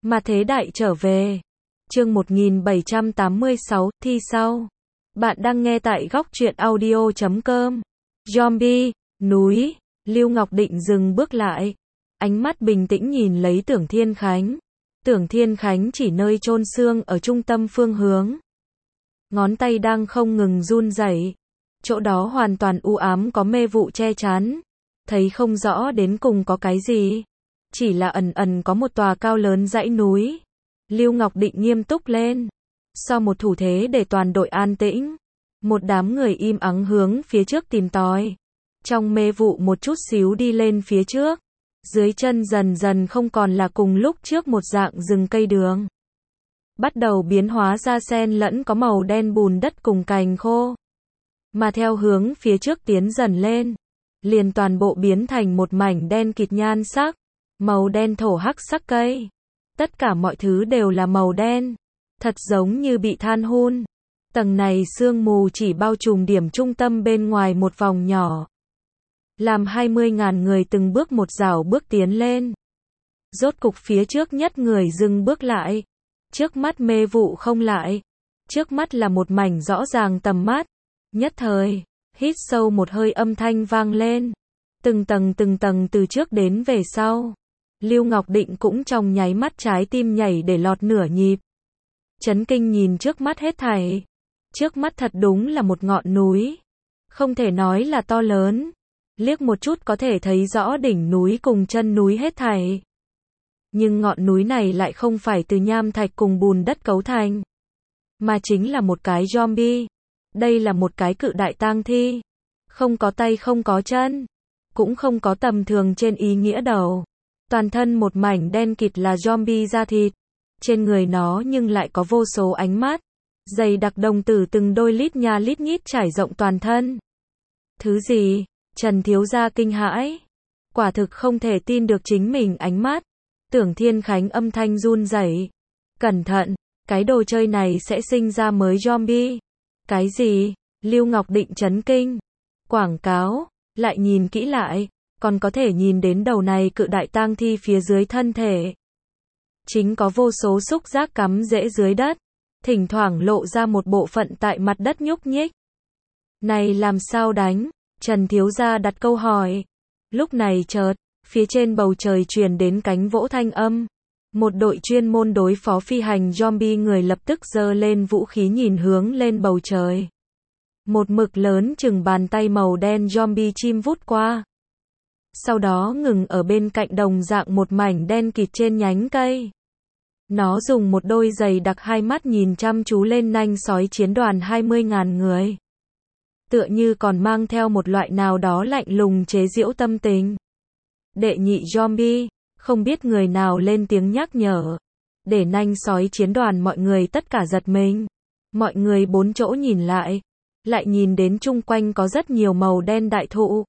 Mà thế đại trở về. Chương 1786, thi sau. Bạn đang nghe tại góc truyện audio.com. Zombie, núi, Lưu Ngọc Định dừng bước lại. Ánh mắt bình tĩnh nhìn lấy Tưởng Thiên Khánh. Tưởng Thiên Khánh chỉ nơi chôn xương ở trung tâm phương hướng. Ngón tay đang không ngừng run rẩy. Chỗ đó hoàn toàn u ám có mê vụ che chắn. Thấy không rõ đến cùng có cái gì. Chỉ là ẩn ẩn có một tòa cao lớn dãy núi. Lưu Ngọc Định nghiêm túc lên. Sau một thủ thế để toàn đội an tĩnh. Một đám người im ắng hướng phía trước tìm tòi. Trong mê vụ một chút xíu đi lên phía trước. Dưới chân dần dần không còn là cùng lúc trước một dạng rừng cây đường. Bắt đầu biến hóa ra xen lẫn có màu đen bùn đất cùng cành khô. Mà theo hướng phía trước tiến dần lên. Liền toàn bộ biến thành một mảnh đen kịt nhan sắc. Màu đen thổ hắc sắc cây. Tất cả mọi thứ đều là màu đen. Thật giống như bị than hun. Tầng này sương mù chỉ bao trùm điểm trung tâm bên ngoài một vòng nhỏ. Làm 20.000 người từng bước một rảo bước tiến lên. Rốt cục phía trước nhất người dừng bước lại. Trước mắt mê vụ không lại. Trước mắt là một mảnh rõ ràng tầm mắt. Nhất thời, hít sâu một hơi âm thanh vang lên. Từng tầng từ trước đến về sau. Lưu Ngọc Định cũng trong nháy mắt trái tim nhảy để lọt nửa nhịp. Chấn kinh nhìn trước mắt hết thảy. Trước mắt thật đúng là một ngọn núi. Không thể nói là to lớn. Liếc một chút có thể thấy rõ đỉnh núi cùng chân núi hết thảy. Nhưng ngọn núi này lại không phải từ nham thạch cùng bùn đất cấu thành. Mà chính là một cái zombie. Đây là một cái cự đại tang thi. Không có tay không có chân. Cũng không có tầm thường trên ý nghĩa đầu. Toàn thân một mảnh đen kịt là zombie da thịt. Trên người nó nhưng lại có vô số ánh mắt. Dày đặc đồng tử từng đôi lít nha lít nhít trải rộng toàn thân. Thứ gì? Trần thiếu gia kinh hãi. Quả thực không thể tin được chính mình ánh mắt. Tưởng Thiên Khánh âm thanh run rẩy. Cẩn thận, cái đồ chơi này sẽ sinh ra mới zombie. Cái gì? Lưu Ngọc Định chấn kinh. Quảng cáo, lại nhìn kỹ lại, còn có thể nhìn đến đầu này cự đại tang thi phía dưới thân thể. Chính có vô số xúc giác cắm rễ dưới đất, thỉnh thoảng lộ ra một bộ phận tại mặt đất nhúc nhích. Này làm sao đánh? Trần thiếu gia đặt câu hỏi. Lúc này chợt, phía trên bầu trời truyền đến cánh vỗ thanh âm. Một đội chuyên môn đối phó phi hành zombie người lập tức giơ lên vũ khí nhìn hướng lên bầu trời. Một mực lớn chừng bàn tay màu đen zombie chim vút qua. Sau đó ngừng ở bên cạnh đồng dạng một mảnh đen kịt trên nhánh cây. Nó dùng một đôi giày đặc hai mắt nhìn chăm chú lên nanh sói chiến đoàn 20.000 người. Tựa như còn mang theo một loại nào đó lạnh lùng chế giễu tâm tình. Đệ nhị zombie, không biết người nào lên tiếng nhắc nhở. Để nanh sói chiến đoàn mọi người tất cả giật mình. Mọi người bốn chỗ nhìn lại. Lại nhìn đến chung quanh có rất nhiều màu đen đại thụ.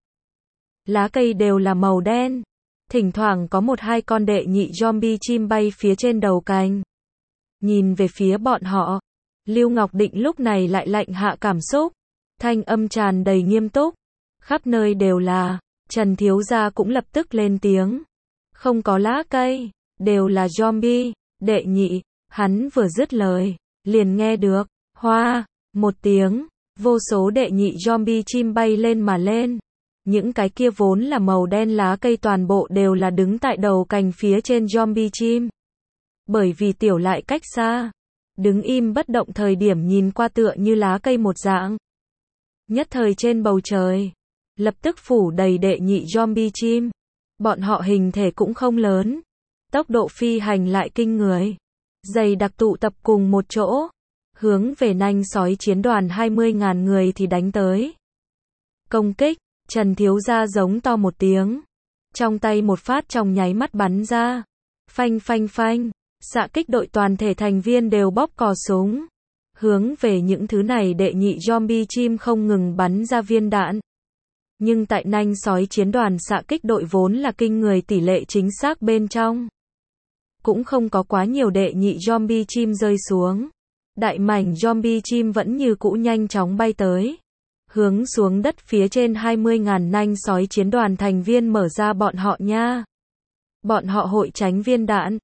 Lá cây đều là màu đen. Thỉnh thoảng có một hai con đệ nhị zombie chim bay phía trên đầu cành. Nhìn về phía bọn họ. Lưu Ngọc Định lúc này lại lạnh hạ cảm xúc. Thanh âm tràn đầy nghiêm túc. Khắp nơi đều là. Trần thiếu gia cũng lập tức lên tiếng. Không có lá cây. Đều là zombie. Đệ nhị. Hắn vừa dứt lời. Liền nghe được. Hoa. Một tiếng. Vô số đệ nhị zombie chim bay lên mà lên. Những cái kia vốn là màu đen lá cây toàn bộ đều là đứng tại đầu cành phía trên zombie chim. Bởi vì tiểu lại cách xa. Đứng im bất động thời điểm nhìn qua tựa như lá cây một dạng. Nhất thời trên bầu trời. Lập tức phủ đầy đệ nhị zombie chim. Bọn họ hình thể cũng không lớn. Tốc độ phi hành lại kinh người. Dày đặc tụ tập cùng một chỗ. Hướng về nanh sói chiến đoàn 20.000 người thì đánh tới. Công kích. Trần thiếu gia giống to một tiếng. Trong tay một phát trong nháy mắt bắn ra. Phanh phanh phanh. Xạ kích đội toàn thể thành viên đều bóp cò súng. Hướng về những thứ này đệ nhị zombie chim không ngừng bắn ra viên đạn. Nhưng tại nanh sói chiến đoàn xạ kích đội vốn là kinh người tỷ lệ chính xác bên trong. Cũng không có quá nhiều đệ nhị zombie chim rơi xuống. Đại mảnh zombie chim vẫn như cũ nhanh chóng bay tới. Hướng xuống đất phía trên 20.000 nanh sói chiến đoàn thành viên mở ra bọn họ nha. Bọn họ hội tránh viên đạn.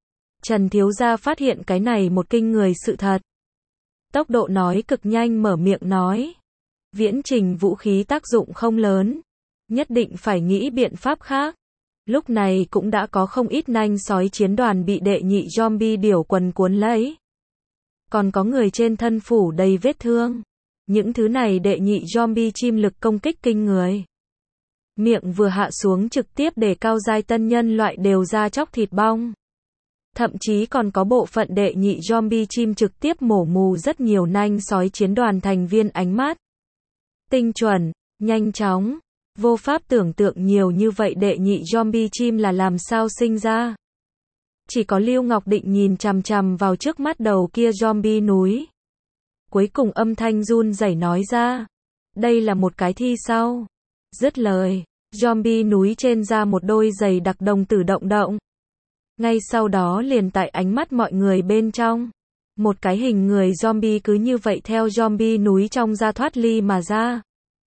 Trần thiếu gia phát hiện cái này một kinh người sự thật. Tốc độ nói cực nhanh mở miệng nói. Viễn trình vũ khí tác dụng không lớn. Nhất định phải nghĩ biện pháp khác. Lúc này cũng đã có không ít nanh sói chiến đoàn bị đệ nhị zombie điểu quần cuốn lấy. Còn có người trên thân phủ đầy vết thương. Những thứ này đệ nhị zombie chim lực công kích kinh người. Miệng vừa hạ xuống trực tiếp để cao giai tân nhân loại đều ra chóc thịt bong. Thậm chí còn có bộ phận đệ nhị zombie chim trực tiếp mổ mù rất nhiều nanh sói chiến đoàn thành viên ánh mắt. Tinh chuẩn, nhanh chóng, vô pháp tưởng tượng nhiều như vậy đệ nhị zombie chim là làm sao sinh ra. Chỉ có Lưu Ngọc Định nhìn chằm chằm vào trước mắt đầu kia zombie núi. Cuối cùng âm thanh run rẩy nói ra. Đây là một cái thi sau. Dứt lời, zombie núi trên ra một đôi giày đặc đồng tử động động. Ngay sau đó liền tại ánh mắt mọi người bên trong. Một cái hình người zombie cứ như vậy theo zombie núi trong ra thoát ly mà ra.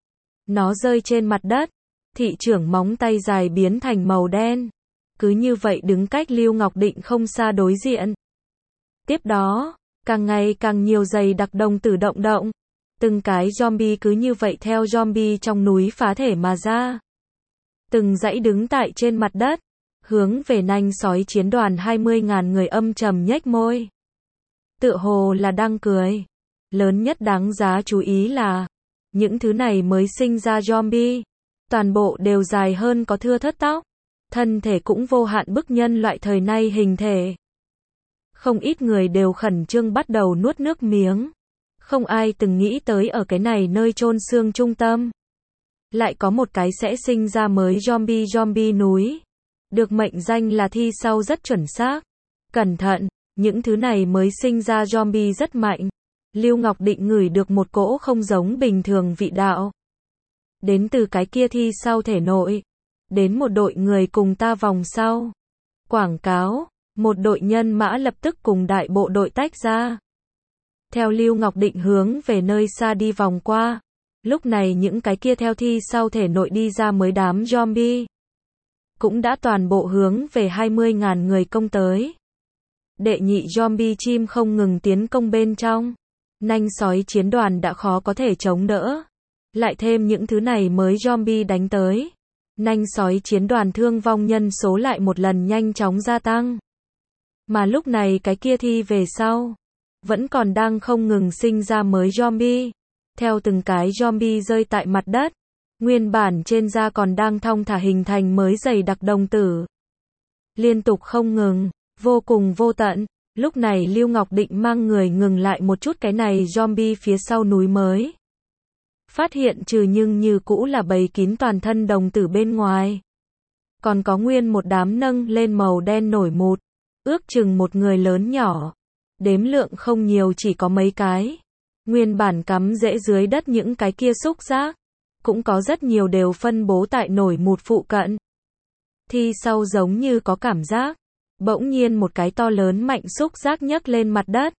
Nó rơi trên mặt đất. Thị trưởng móng tay dài biến thành màu đen. Cứ như vậy đứng cách Lưu Ngọc Định không xa đối diện. Tiếp đó, càng ngày càng nhiều giày đặc đồng tử động động. Từng cái zombie cứ như vậy theo zombie trong núi phá thể mà ra. Từng dãy đứng tại trên mặt đất. Hướng về nanh sói chiến đoàn 20.000 người âm trầm nhếch môi. Tựa hồ là đang cười. Lớn nhất đáng giá chú ý là những thứ này mới sinh ra zombie. Toàn bộ đều dài hơn có thưa thớt tóc. Thân thể cũng vô hạn bức nhân loại thời nay hình thể. Không ít người đều khẩn trương bắt đầu nuốt nước miếng. Không ai từng nghĩ tới ở cái này nơi chôn xương trung tâm. Lại có một cái sẽ sinh ra mới zombie núi. Được mệnh danh là thi sau rất chuẩn xác. Cẩn thận, những thứ này mới sinh ra zombie rất mạnh. Lưu Ngọc Định ngửi được một cỗ không giống bình thường vị đạo. Đến từ cái kia thi sau thể nội. Đến một đội người cùng ta vòng sau. Quảng cáo, một đội nhân mã lập tức cùng đại bộ đội tách ra. Theo Lưu Ngọc Định hướng về nơi xa đi vòng qua. Lúc này những cái kia theo thi sau thể nội đi ra mới đám zombie. Cũng đã toàn bộ hướng về 20.000 người công tới. Đệ nhị zombie chim không ngừng tiến công bên trong. Nanh sói chiến đoàn đã khó có thể chống đỡ. Lại thêm những thứ này mới zombie đánh tới. Nanh sói chiến đoàn thương vong nhân số lại một lần nhanh chóng gia tăng. Mà lúc này cái kia thi về sau. Vẫn còn đang không ngừng sinh ra mới zombie. Theo từng cái zombie rơi tại mặt đất. Nguyên bản trên da còn đang thong thả hình thành mới dày đặc đồng tử. Liên tục không ngừng, vô cùng vô tận. Lúc này Lưu Ngọc Định mang người ngừng lại một chút cái này zombie phía sau núi mới. Phát hiện trừ nhưng như cũ là bầy kín toàn thân đồng tử bên ngoài. Còn có nguyên một đám nâng lên màu đen nổi mụt. Ước chừng một người lớn nhỏ. Đếm lượng không nhiều chỉ có mấy cái. Nguyên bản cắm rễ dưới đất những cái kia xúc giác. Cũng có rất nhiều đều phân bố tại nổi mụt phụ cận. Thi sau giống như có cảm giác. Bỗng nhiên một cái to lớn mạnh xúc giác nhấc lên mặt đất.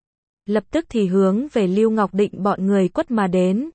Lập tức thì hướng về Lưu Ngọc Định bọn người quất mà đến.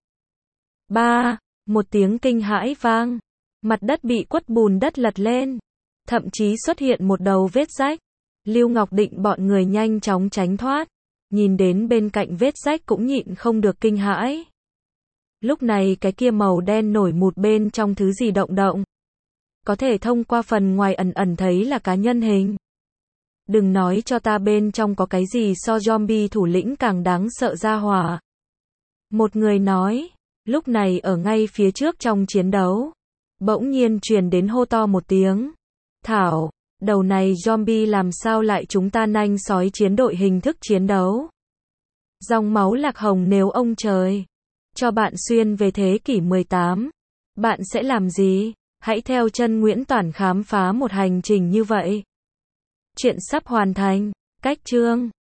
Một tiếng kinh hãi vang. Mặt đất bị quất bùn đất lật lên. Thậm chí xuất hiện một đầu vết rách. Lưu Ngọc Định bọn người nhanh chóng tránh thoát. Nhìn đến bên cạnh vết rách cũng nhịn không được kinh hãi. Lúc này cái kia màu đen nổi mụt bên trong thứ gì động động. Có thể thông qua phần ngoài ẩn ẩn thấy là cá nhân hình. Đừng nói cho ta bên trong có cái gì so zombie thủ lĩnh càng đáng sợ ra hỏa. Một người nói, lúc này ở ngay phía trước trong chiến đấu. Bỗng nhiên truyền đến hô to một tiếng. Thảo, đầu này zombie làm sao lại chúng ta nanh sói chiến đội hình thức chiến đấu. Dòng máu lạc hồng nếu ông trời. Cho bạn xuyên về thế kỷ 18. Bạn sẽ làm gì? Hãy theo chân Nguyễn Toản khám phá một hành trình như vậy. Chuyện sắp hoàn thành. Cách chương